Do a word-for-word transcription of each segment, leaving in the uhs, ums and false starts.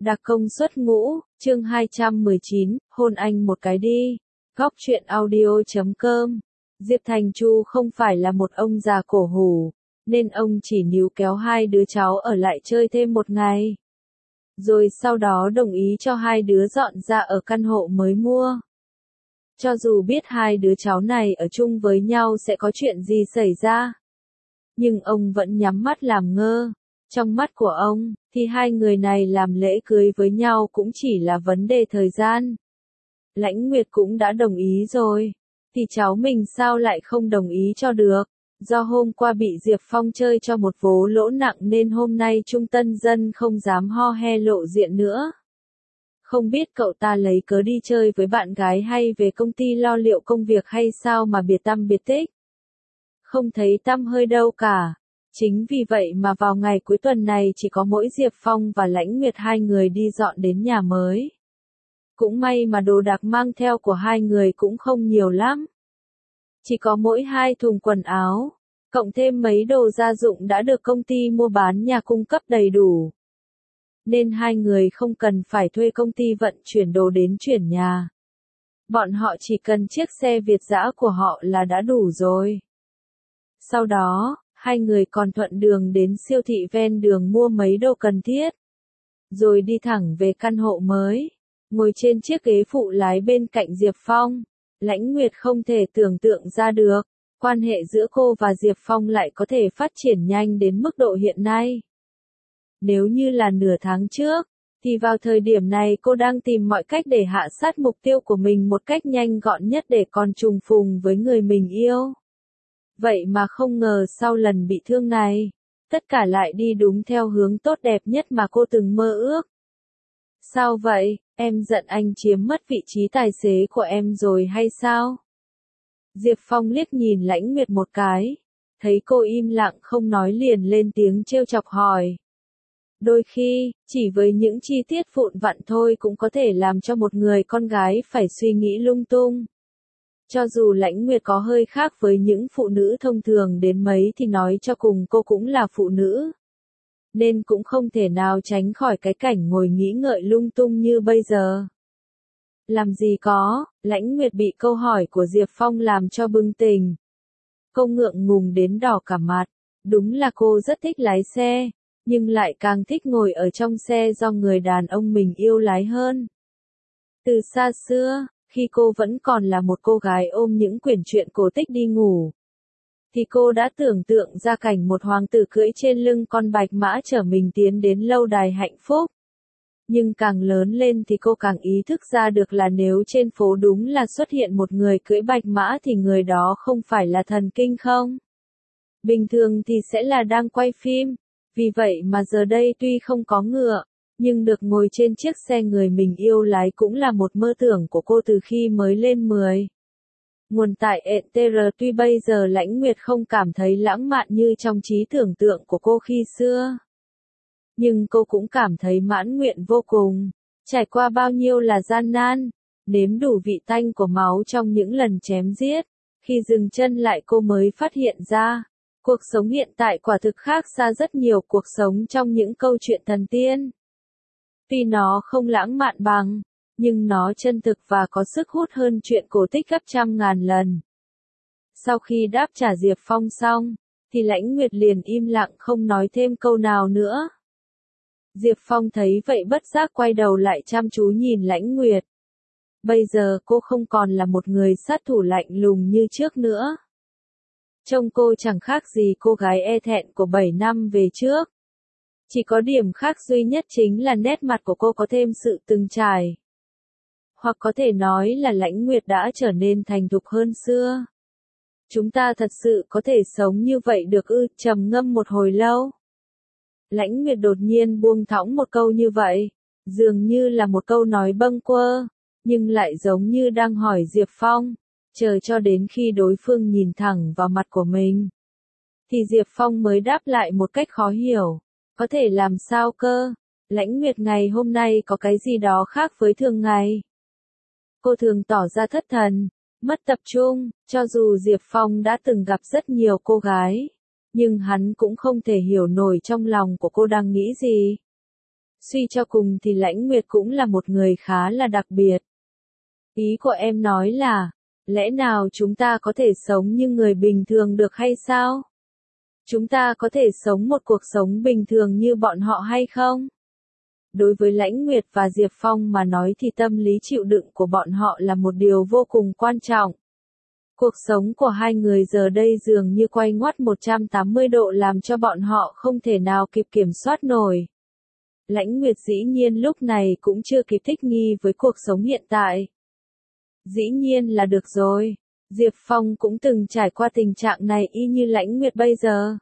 Đặc công xuất ngũ, chương hai trăm mười chín, hôn anh một cái đi. Góc truyện audio chấm com. Diệp Thành Chu không phải là một ông già cổ hủ, nên ông chỉ níu kéo hai đứa cháu ở lại chơi thêm một ngày. Rồi sau đó đồng ý cho hai đứa dọn ra ở căn hộ mới mua. Cho dù biết hai đứa cháu này ở chung với nhau sẽ có chuyện gì xảy ra, nhưng ông vẫn nhắm mắt làm ngơ. Trong mắt của ông, thì hai người này làm lễ cưới với nhau cũng chỉ là vấn đề thời gian. Lãnh Nguyệt cũng đã đồng ý rồi, thì cháu mình sao lại không đồng ý cho được. Do hôm qua bị Diệp Phong chơi cho một vố lỗ nặng nên hôm nay Trung Tân Dân không dám ho he lộ diện nữa. Không biết cậu ta lấy cớ đi chơi với bạn gái hay về công ty lo liệu công việc hay sao mà biệt tăm biệt tích. Không thấy tăm hơi đâu cả. Chính vì vậy mà vào ngày cuối tuần này chỉ có mỗi Diệp Phong và Lãnh Nguyệt hai người đi dọn đến nhà mới. Cũng may mà đồ đạc mang theo của hai người cũng không nhiều lắm. Chỉ có mỗi hai thùng quần áo, cộng thêm mấy đồ gia dụng đã được công ty mua bán nhà cung cấp đầy đủ. Nên hai người không cần phải thuê công ty vận chuyển đồ đến chuyển nhà. Bọn họ chỉ cần chiếc xe Việt dã của họ là đã đủ rồi. Sau đó, hai người còn thuận đường đến siêu thị ven đường mua mấy đồ cần thiết. Rồi đi thẳng về căn hộ mới. Ngồi trên chiếc ghế phụ lái bên cạnh Diệp Phong, Lãnh Nguyệt không thể tưởng tượng ra được, quan hệ giữa cô và Diệp Phong lại có thể phát triển nhanh đến mức độ hiện nay. Nếu như là nửa tháng trước, thì vào thời điểm này cô đang tìm mọi cách để hạ sát mục tiêu của mình một cách nhanh gọn nhất để còn trùng phùng với người mình yêu. Vậy mà không ngờ sau lần bị thương này, tất cả lại đi đúng theo hướng tốt đẹp nhất mà cô từng mơ ước. Sao vậy, em giận anh chiếm mất vị trí tài xế của em rồi hay sao? Diệp Phong liếc nhìn Lãnh Nguyệt một cái, thấy cô im lặng không nói liền lên tiếng trêu chọc hỏi. Đôi khi, chỉ với những chi tiết vụn vặt thôi cũng có thể làm cho một người con gái phải suy nghĩ lung tung. Cho dù Lãnh Nguyệt có hơi khác với những phụ nữ thông thường đến mấy thì nói cho cùng cô cũng là phụ nữ. Nên cũng không thể nào tránh khỏi cái cảnh ngồi nghĩ ngợi lung tung như bây giờ. Làm gì có, Lãnh Nguyệt bị câu hỏi của Diệp Phong làm cho bừng tỉnh. Cô ngượng ngùng đến đỏ cả mặt, đúng là cô rất thích lái xe, nhưng lại càng thích ngồi ở trong xe do người đàn ông mình yêu lái hơn. Từ xa xưa, khi cô vẫn còn là một cô gái ôm những quyển truyện cổ tích đi ngủ, thì cô đã tưởng tượng ra cảnh một hoàng tử cưỡi trên lưng con bạch mã chở mình tiến đến lâu đài hạnh phúc. Nhưng càng lớn lên thì cô càng ý thức ra được là nếu trên phố đúng là xuất hiện một người cưỡi bạch mã thì người đó không phải là thần kinh không? Bình thường thì sẽ là đang quay phim. Vì vậy mà giờ đây tuy không có ngựa, nhưng được ngồi trên chiếc xe người mình yêu lái cũng là một mơ tưởng của cô từ khi mới lên mười. Nguồn tại e tê rờ tuy bây giờ Lãnh Nguyệt không cảm thấy lãng mạn như trong trí tưởng tượng của cô khi xưa. Nhưng cô cũng cảm thấy mãn nguyện vô cùng. Trải qua bao nhiêu là gian nan, nếm đủ vị tanh của máu trong những lần chém giết. Khi dừng chân lại cô mới phát hiện ra, cuộc sống hiện tại quả thực khác xa rất nhiều cuộc sống trong những câu chuyện thần tiên. Tuy nó không lãng mạn bằng, nhưng nó chân thực và có sức hút hơn chuyện cổ tích gấp trăm ngàn lần. Sau khi đáp trả Diệp Phong xong, thì Lãnh Nguyệt liền im lặng không nói thêm câu nào nữa. Diệp Phong thấy vậy bất giác quay đầu lại chăm chú nhìn Lãnh Nguyệt. Bây giờ cô không còn là một người sát thủ lạnh lùng như trước nữa. Trông cô chẳng khác gì cô gái e thẹn của bảy năm về trước. Chỉ có điểm khác duy nhất chính là nét mặt của cô có thêm sự từng trải. Hoặc có thể nói là Lãnh Nguyệt đã trở nên thành thục hơn xưa. Chúng ta thật sự có thể sống như vậy được ư? Trầm ngâm một hồi lâu. Lãnh Nguyệt đột nhiên buông thõng một câu như vậy, dường như là một câu nói bâng quơ, nhưng lại giống như đang hỏi Diệp Phong, chờ cho đến khi đối phương nhìn thẳng vào mặt của mình. Thì Diệp Phong mới đáp lại một cách khó hiểu, có thể làm sao cơ? Lãnh Nguyệt ngày hôm nay có cái gì đó khác với thường ngày. Cô thường tỏ ra thất thần, mất tập trung, cho dù Diệp Phong đã từng gặp rất nhiều cô gái, nhưng hắn cũng không thể hiểu nổi trong lòng của cô đang nghĩ gì. Suy cho cùng thì Lãnh Nguyệt cũng là một người khá là đặc biệt. Ý của em nói là, lẽ nào chúng ta có thể sống như người bình thường được hay sao? Chúng ta có thể sống một cuộc sống bình thường như bọn họ hay không? Đối với Lãnh Nguyệt và Diệp Phong mà nói thì tâm lý chịu đựng của bọn họ là một điều vô cùng quan trọng. Cuộc sống của hai người giờ đây dường như quay ngoắt một trăm tám mươi độ làm cho bọn họ không thể nào kịp kiểm soát nổi. Lãnh Nguyệt dĩ nhiên lúc này cũng chưa kịp thích nghi với cuộc sống hiện tại. Dĩ nhiên là được rồi. Diệp Phong cũng từng trải qua tình trạng này y như Lãnh Nguyệt bây giờ.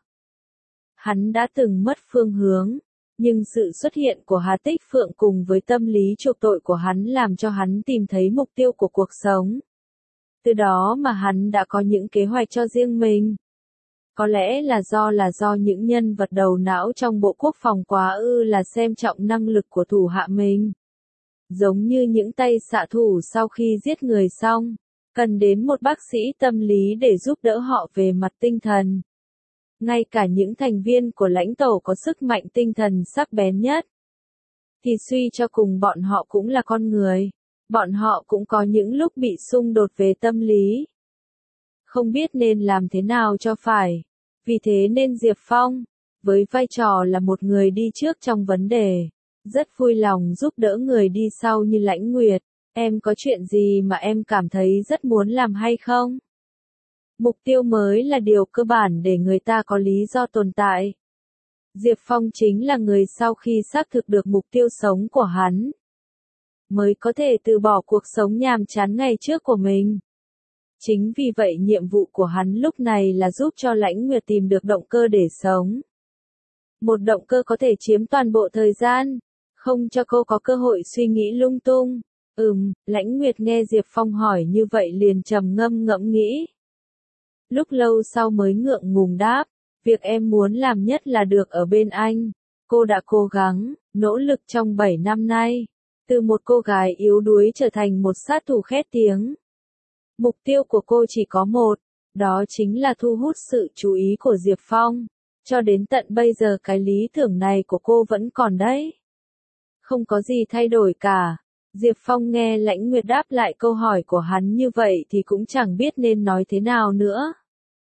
Hắn đã từng mất phương hướng, nhưng sự xuất hiện của Hà Tích Phượng cùng với tâm lý chuộc tội của hắn làm cho hắn tìm thấy mục tiêu của cuộc sống. Từ đó mà hắn đã có những kế hoạch cho riêng mình. Có lẽ là do là do những nhân vật đầu não trong Bộ Quốc phòng quá ư là xem trọng năng lực của thủ hạ mình. Giống như những tay xạ thủ sau khi giết người xong, cần đến một bác sĩ tâm lý để giúp đỡ họ về mặt tinh thần. Ngay cả những thành viên của lãnh tổ có sức mạnh tinh thần sắc bén nhất, thì suy cho cùng bọn họ cũng là con người. Bọn họ cũng có những lúc bị xung đột về tâm lý. Không biết nên làm thế nào cho phải. Vì thế nên Diệp Phong, với vai trò là một người đi trước trong vấn đề, rất vui lòng giúp đỡ người đi sau như Lãnh Nguyệt. Em có chuyện gì mà em cảm thấy rất muốn làm hay không? Mục tiêu mới là điều cơ bản để người ta có lý do tồn tại. Diệp Phong chính là người sau khi xác thực được mục tiêu sống của hắn, mới có thể từ bỏ cuộc sống nhàm chán ngày trước của mình. Chính vì vậy nhiệm vụ của hắn lúc này là giúp cho Lãnh Nguyệt tìm được động cơ để sống. Một động cơ có thể chiếm toàn bộ thời gian, không cho cô có cơ hội suy nghĩ lung tung. Ừm, Lãnh Nguyệt nghe Diệp Phong hỏi như vậy liền trầm ngâm ngẫm nghĩ. Lúc lâu sau mới ngượng ngùng đáp, việc em muốn làm nhất là được ở bên anh. Cô đã cố gắng, nỗ lực trong bảy năm nay, từ một cô gái yếu đuối trở thành một sát thủ khét tiếng. Mục tiêu của cô chỉ có một, đó chính là thu hút sự chú ý của Diệp Phong. Cho đến tận bây giờ cái lý tưởng này của cô vẫn còn đấy. Không có gì thay đổi cả. Diệp Phong nghe Lãnh Nguyệt đáp lại câu hỏi của hắn như vậy thì cũng chẳng biết nên nói thế nào nữa.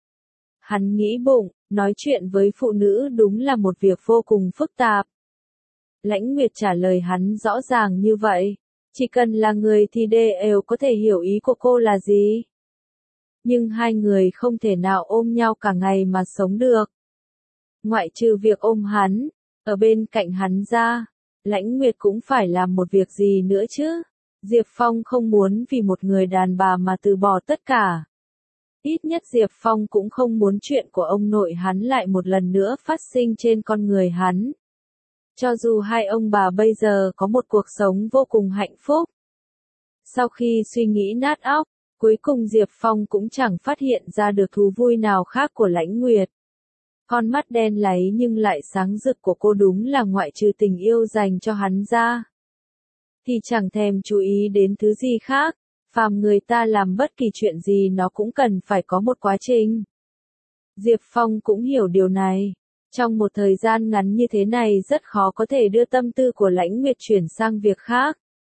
Hắn nghĩ bụng, nói chuyện với phụ nữ đúng là một việc vô cùng phức tạp. Lãnh Nguyệt trả lời hắn rõ ràng như vậy. Chỉ cần là người thì đều có thể hiểu ý của cô là gì. Nhưng hai người không thể nào ôm nhau cả ngày mà sống được. Ngoại trừ việc ôm hắn, ở bên cạnh hắn ra, Lãnh Nguyệt cũng phải làm một việc gì nữa chứ. Diệp Phong không muốn vì một người đàn bà mà từ bỏ tất cả. Ít nhất Diệp Phong cũng không muốn chuyện của ông nội hắn lại một lần nữa phát sinh trên con người hắn. Cho dù hai ông bà bây giờ có một cuộc sống vô cùng hạnh phúc. Sau khi suy nghĩ nát óc, cuối cùng Diệp Phong cũng chẳng phát hiện ra được thú vui nào khác của Lãnh Nguyệt. Con mắt đen láy nhưng lại sáng rực của cô đúng là ngoại trừ tình yêu dành cho hắn ra, thì chẳng thèm chú ý đến thứ gì khác. Phàm người ta làm bất kỳ chuyện gì nó cũng cần phải có một quá trình. Diệp Phong cũng hiểu điều này. Trong một thời gian ngắn như thế này rất khó có thể đưa tâm tư của Lãnh Nguyệt chuyển sang việc khác.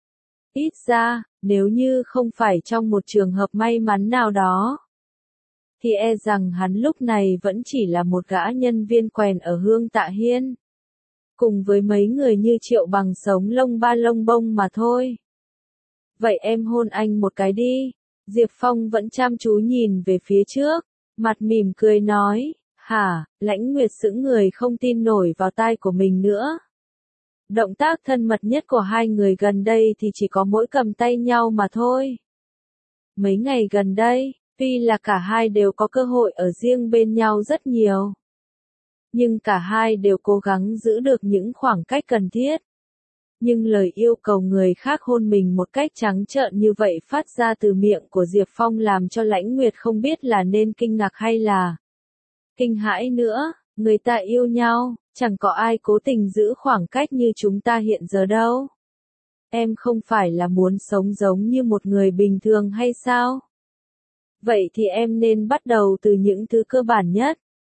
Ít ra, nếu như không phải trong một trường hợp may mắn nào đó, thì e rằng hắn lúc này vẫn chỉ là một gã nhân viên quèn ở Hương Tạ Hiên. Cùng với mấy người như Triệu Bằng sống lông ba lông bông mà thôi. Vậy em hôn anh một cái đi. Diệp Phong vẫn chăm chú nhìn về phía trước, mặt mỉm cười nói. Hả, Lãnh Nguyệt sững người không tin nổi vào tai của mình nữa. Động tác thân mật nhất của hai người gần đây thì chỉ có mỗi cầm tay nhau mà thôi. Mấy ngày gần đây, tuy là cả hai đều có cơ hội ở riêng bên nhau rất nhiều, nhưng cả hai đều cố gắng giữ được những khoảng cách cần thiết. Nhưng lời yêu cầu người khác hôn mình một cách trắng trợn như vậy phát ra từ miệng của Diệp Phong làm cho Lãnh Nguyệt không biết là nên kinh ngạc hay là kinh hãi nữa. Người ta yêu nhau, chẳng có ai cố tình giữ khoảng cách như chúng ta hiện giờ đâu. Em không phải là muốn sống giống như một người bình thường hay sao? Vậy thì em nên bắt đầu từ những thứ cơ bản nhất.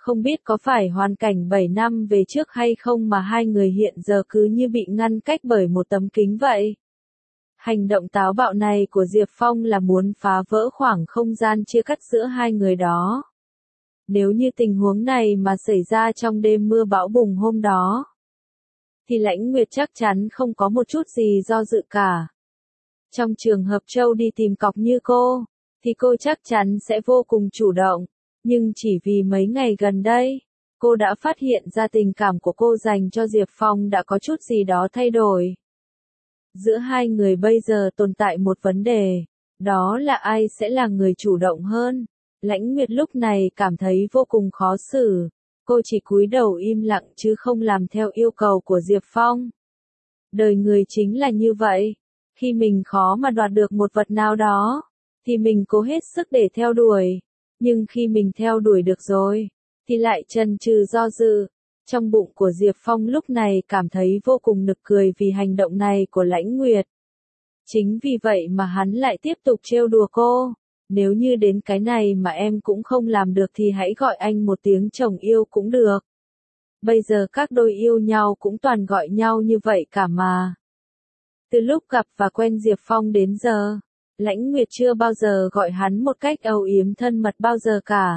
Không biết có phải hoàn cảnh bảy năm về trước hay không mà hai người hiện giờ cứ như bị ngăn cách bởi một tấm kính vậy. Hành động táo bạo này của Diệp Phong là muốn phá vỡ khoảng không gian chia cắt giữa hai người đó. Nếu như tình huống này mà xảy ra trong đêm mưa bão bùng hôm đó, thì Lãnh Nguyệt chắc chắn không có một chút gì do dự cả. Trong trường hợp Châu đi tìm cọc như cô, thì cô chắc chắn sẽ vô cùng chủ động. Nhưng chỉ vì mấy ngày gần đây, cô đã phát hiện ra tình cảm của cô dành cho Diệp Phong đã có chút gì đó thay đổi. Giữa hai người bây giờ tồn tại một vấn đề, đó là ai sẽ là người chủ động hơn. Lãnh Nguyệt lúc này cảm thấy vô cùng khó xử, cô chỉ cúi đầu im lặng chứ không làm theo yêu cầu của Diệp Phong. Đời người chính là như vậy, khi mình khó mà đoạt được một vật nào đó, thì mình cố hết sức để theo đuổi, nhưng khi mình theo đuổi được rồi, thì lại chần chừ do dự. Trong bụng của Diệp Phong lúc này cảm thấy vô cùng nực cười vì hành động này của Lãnh Nguyệt. Chính vì vậy mà hắn lại tiếp tục trêu đùa cô. Nếu như đến cái này mà em cũng không làm được thì hãy gọi anh một tiếng chồng yêu cũng được. Bây giờ các đôi yêu nhau cũng toàn gọi nhau như vậy cả mà. Từ lúc gặp và quen Diệp Phong đến giờ, Lãnh Nguyệt chưa bao giờ gọi hắn một cách âu yếm thân mật bao giờ cả.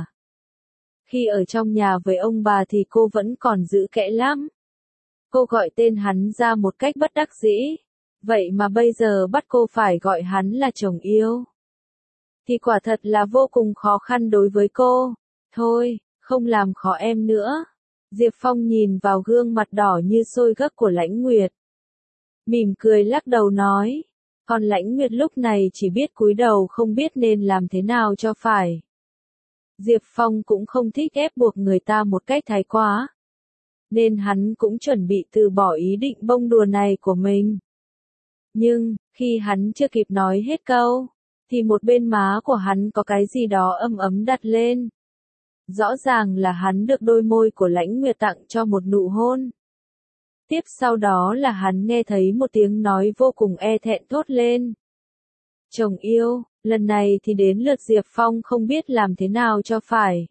Khi ở trong nhà với ông bà thì cô vẫn còn giữ kẽ lắm. Cô gọi tên hắn ra một cách bất đắc dĩ. Vậy mà bây giờ bắt cô phải gọi hắn là chồng yêu. Thì quả thật là vô cùng khó khăn đối với cô. Thôi, không làm khó em nữa. Diệp Phong nhìn vào gương mặt đỏ như sôi gấc của Lãnh Nguyệt. Mỉm cười lắc đầu nói. Còn Lãnh Nguyệt lúc này chỉ biết cúi đầu không biết nên làm thế nào cho phải. Diệp Phong cũng không thích ép buộc người ta một cách thái quá. Nên hắn cũng chuẩn bị từ bỏ ý định bông đùa này của mình. Nhưng, khi hắn chưa kịp nói hết câu, thì một bên má của hắn có cái gì đó ấm ấm đặt lên. Rõ ràng là hắn được đôi môi của Lãnh Nguyệt tặng cho một nụ hôn. Tiếp sau đó là hắn nghe thấy một tiếng nói vô cùng e thẹn thốt lên. Chồng yêu, lần này thì đến lượt Diệp Phong không biết làm thế nào cho phải.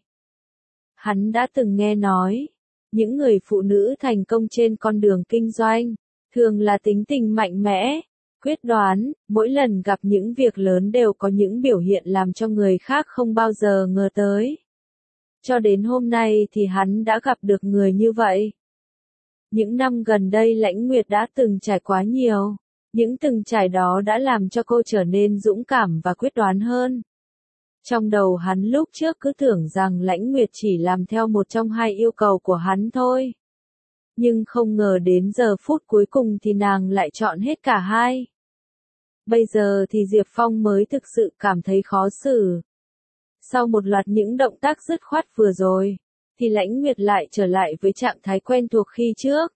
Hắn đã từng nghe nói, những người phụ nữ thành công trên con đường kinh doanh, thường là tính tình mạnh mẽ, quyết đoán, mỗi lần gặp những việc lớn đều có những biểu hiện làm cho người khác không bao giờ ngờ tới. Cho đến hôm nay thì hắn đã gặp được người như vậy. Những năm gần đây Lãnh Nguyệt đã từng trải quá nhiều. Những từng trải đó đã làm cho cô trở nên dũng cảm và quyết đoán hơn. Trong đầu hắn lúc trước cứ tưởng rằng Lãnh Nguyệt chỉ làm theo một trong hai yêu cầu của hắn thôi. Nhưng không ngờ đến giờ phút cuối cùng thì nàng lại chọn hết cả hai. Bây giờ thì Diệp Phong mới thực sự cảm thấy khó xử. Sau một loạt những động tác dứt khoát vừa rồi, thì Lãnh Nguyệt lại trở lại với trạng thái quen thuộc khi trước.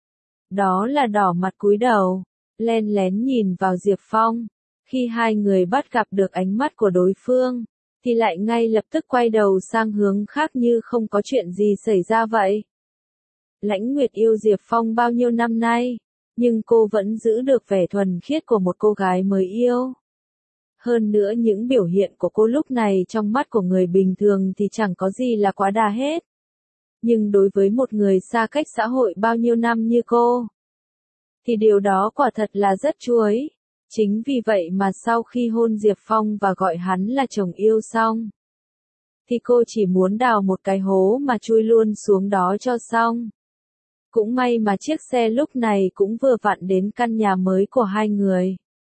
Đó là đỏ mặt cúi đầu, len lén nhìn vào Diệp Phong. Khi hai người bắt gặp được ánh mắt của đối phương, thì lại ngay lập tức quay đầu sang hướng khác như không có chuyện gì xảy ra vậy. Lãnh Nguyệt yêu Diệp Phong bao nhiêu năm nay, nhưng cô vẫn giữ được vẻ thuần khiết của một cô gái mới yêu. Hơn nữa những biểu hiện của cô lúc này trong mắt của người bình thường thì chẳng có gì là quá đà hết. Nhưng đối với một người xa cách xã hội bao nhiêu năm như cô, thì điều đó quả thật là rất chuối. Chính vì vậy mà sau khi hôn Diệp Phong và gọi hắn là chồng yêu xong, thì cô chỉ muốn đào một cái hố mà chui luôn xuống đó cho xong. Cũng may mà chiếc xe lúc này cũng vừa vặn đến căn nhà mới của hai người.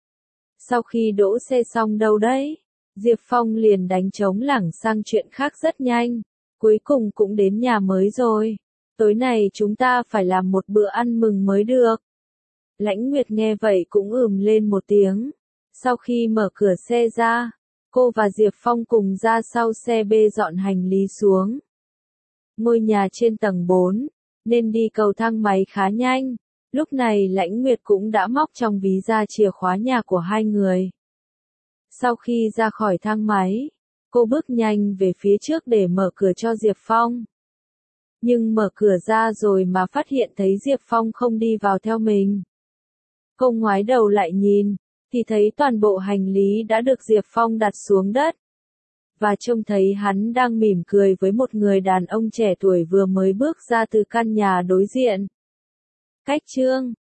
Sau khi đỗ xe xong đâu đấy, Diệp Phong liền đánh trống lảng sang chuyện khác rất nhanh. Cuối cùng cũng đến nhà mới rồi. Tối nay chúng ta phải làm một bữa ăn mừng mới được. Lãnh Nguyệt nghe vậy cũng ừm lên một tiếng. Sau khi mở cửa xe ra, cô và Diệp Phong cùng ra sau xe bê dọn hành lý xuống. Ngôi nhà trên tầng bốn, nên đi cầu thang máy khá nhanh. Lúc này Lãnh Nguyệt cũng đã móc trong ví ra chìa khóa nhà của hai người. Sau khi ra khỏi thang máy, cô bước nhanh về phía trước để mở cửa cho Diệp Phong. Nhưng mở cửa ra rồi mà phát hiện thấy Diệp Phong không đi vào theo mình. Cô ngoái đầu lại nhìn, thì thấy toàn bộ hành lý đã được Diệp Phong đặt xuống đất. và trông thấy hắn đang mỉm cười với một người đàn ông trẻ tuổi vừa mới bước ra từ căn nhà đối diện. Cách chương